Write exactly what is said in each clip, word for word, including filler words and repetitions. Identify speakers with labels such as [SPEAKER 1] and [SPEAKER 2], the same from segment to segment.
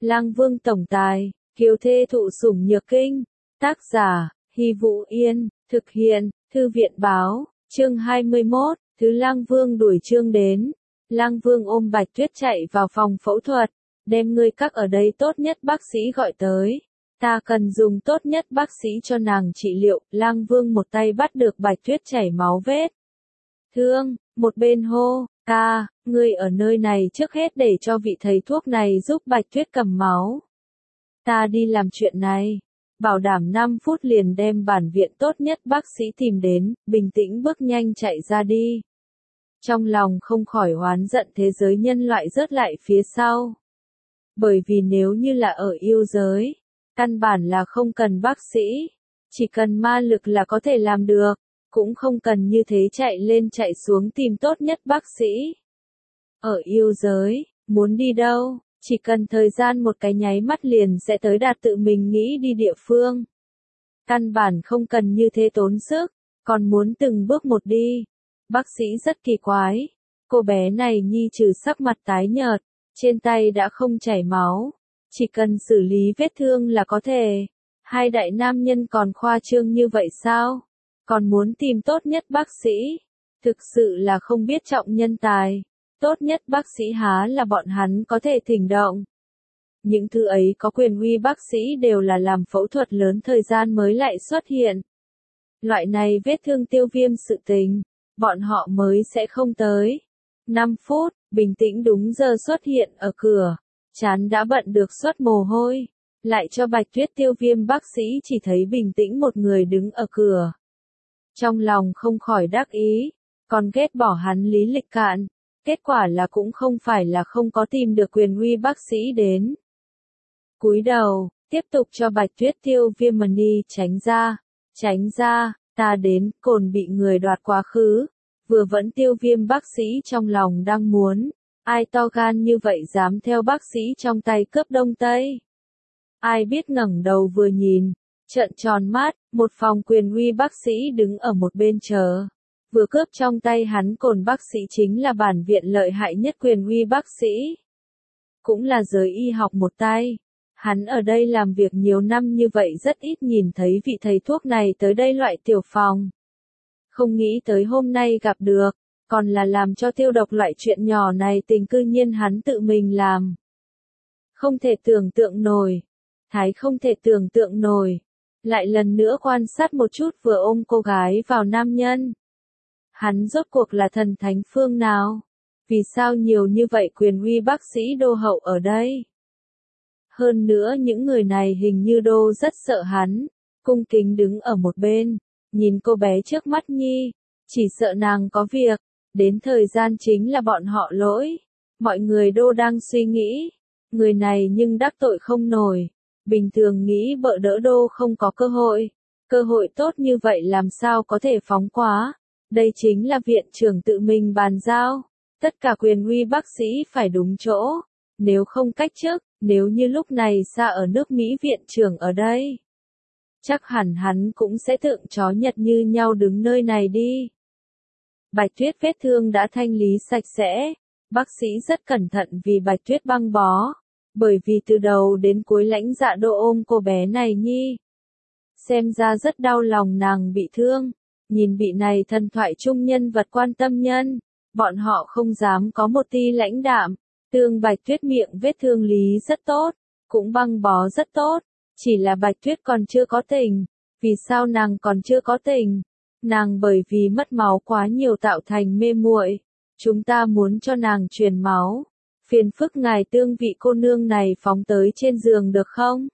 [SPEAKER 1] Lang Vương tổng tài, kiều thê thụ sủng nhược kinh. Tác giả, Hy Vũ Yên, thực hiện, Thư viện báo, chương hai mươi mốt, thứ Lang Vương đuổi Trương đến. Lang Vương ôm Bạch Tuyết chạy vào phòng phẫu thuật, đem ngươi các ở đây tốt nhất bác sĩ gọi tới. Ta cần dùng tốt nhất bác sĩ cho nàng trị liệu. Lang Vương một tay bắt được Bạch Tuyết chảy máu vết thương, một bên hô, ca, ngươi ở nơi này trước hết để cho vị thầy thuốc này giúp Bạch Tuyết cầm máu. Ta đi làm chuyện này, bảo đảm năm phút liền đem bản viện tốt nhất bác sĩ tìm đến, bình tĩnh bước nhanh chạy ra đi. Trong lòng không khỏi oán giận thế giới nhân loại rớt lại phía sau. Bởi vì nếu như là ở yêu giới, căn bản là không cần bác sĩ, chỉ cần ma lực là có thể làm được, cũng không cần như thế chạy lên chạy xuống tìm tốt nhất bác sĩ. Ở yêu giới, muốn đi đâu, chỉ cần thời gian một cái nháy mắt liền sẽ tới đạt tự mình nghĩ đi địa phương. Căn bản không cần như thế tốn sức, còn muốn từng bước một đi. Bác sĩ rất kỳ quái, cô bé này nhi trừ sắc mặt tái nhợt, trên tay đã không chảy máu, chỉ cần xử lý vết thương là có thể. Hai đại nam nhân còn khoa trương như vậy sao? Còn muốn tìm tốt nhất bác sĩ, thực sự là không biết trọng nhân tài. Tốt nhất bác sĩ há là bọn hắn có thể thỉnh động. Những thứ ấy có quyền uy bác sĩ đều là làm phẫu thuật lớn thời gian mới lại xuất hiện. Loại này vết thương tiêu viêm sự tình, bọn họ mới sẽ không tới. năm phút, bình tĩnh đúng giờ xuất hiện ở cửa, chán đã bận được xuất mồ hôi, lại cho Bạch Tuyết tiêu viêm bác sĩ chỉ thấy bình tĩnh một người đứng ở cửa. Trong lòng không khỏi đắc ý, còn ghét bỏ hắn lý lịch cạn, kết quả là cũng không phải là không có tìm được quyền uy bác sĩ đến. Cúi đầu, tiếp tục cho Bạch Tuyết tiêu viêm money tránh ra, tránh ra, ta đến, cồn bị người đoạt quá khứ, vừa vẫn tiêu viêm bác sĩ trong lòng đang muốn, ai to gan như vậy dám theo bác sĩ trong tay cướp Đông Tây. Ai biết ngẩng đầu vừa nhìn, trợn tròn mắt, một phòng quyền uy bác sĩ đứng ở một bên chờ. Vừa cướp trong tay hắn cồn bác sĩ chính là bản viện lợi hại nhất quyền uy bác sĩ. Cũng là giới y học một tay. Hắn ở đây làm việc nhiều năm như vậy rất ít nhìn thấy vị thầy thuốc này tới đây loại tiểu phòng. Không nghĩ tới hôm nay gặp được, còn là làm cho tiêu độc loại chuyện nhỏ này tình cư nhiên hắn tự mình làm. Không thể tưởng tượng nổi. Thái không thể tưởng tượng nổi. Lại lần nữa quan sát một chút vừa ôm cô gái vào nam nhân. Hắn rốt cuộc là thần thánh phương nào? Vì sao nhiều như vậy quyền uy bác sĩ đô hậu ở đây? Hơn nữa những người này hình như đô rất sợ hắn, cung kính đứng ở một bên, nhìn cô bé trước mắt nhi, chỉ sợ nàng có việc, đến thời gian chính là bọn họ lỗi. Mọi người đô đang suy nghĩ, người này nhưng đắc tội không nổi, bình thường nghĩ bợ đỡ đô không có cơ hội, cơ hội tốt như vậy làm sao có thể phóng quá. Đây chính là viện trưởng tự mình bàn giao, tất cả quyền uy bác sĩ phải đúng chỗ, nếu không cách chức, nếu như lúc này xa ở nước Mỹ viện trưởng ở đây. Chắc hẳn hắn cũng sẽ tượng chó Nhật như nhau đứng nơi này đi. Bạch Tuyết vết thương đã thanh lý sạch sẽ, bác sĩ rất cẩn thận vì Bạch Tuyết băng bó, bởi vì từ đầu đến cuối Lãnh Dạ Đô ôm cô bé này nhi. Xem ra rất đau lòng nàng bị thương. Nhìn vị này thần thoại trung nhân vật quan tâm nhân, bọn họ không dám có một ti lãnh đạm, tương Bạch Tuyết miệng vết thương lý rất tốt, cũng băng bó rất tốt, chỉ là Bạch Tuyết còn chưa có tình. Vì sao nàng còn chưa có tình? Nàng bởi vì mất máu quá nhiều tạo thành mê muội. Chúng ta muốn cho nàng truyền máu. Phiền phức ngài tương vị cô nương này phóng tới trên giường được không?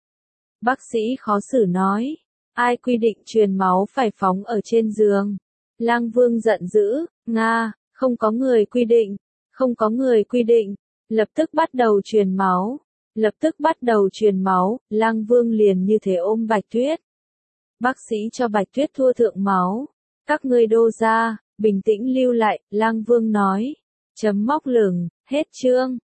[SPEAKER 1] Bác sĩ khó xử nói. Ai quy định truyền máu phải phóng ở trên giường? Lang Vương giận dữ, Nga, không có người quy định, không có người quy định, lập tức bắt đầu truyền máu, lập tức bắt đầu truyền máu, Lang Vương liền như thế ôm Bạch Tuyết. Bác sĩ cho Bạch Tuyết thua thượng máu, các ngươi đô ra, bình tĩnh lưu lại, Lang Vương nói, chấm móc lửng, hết chương.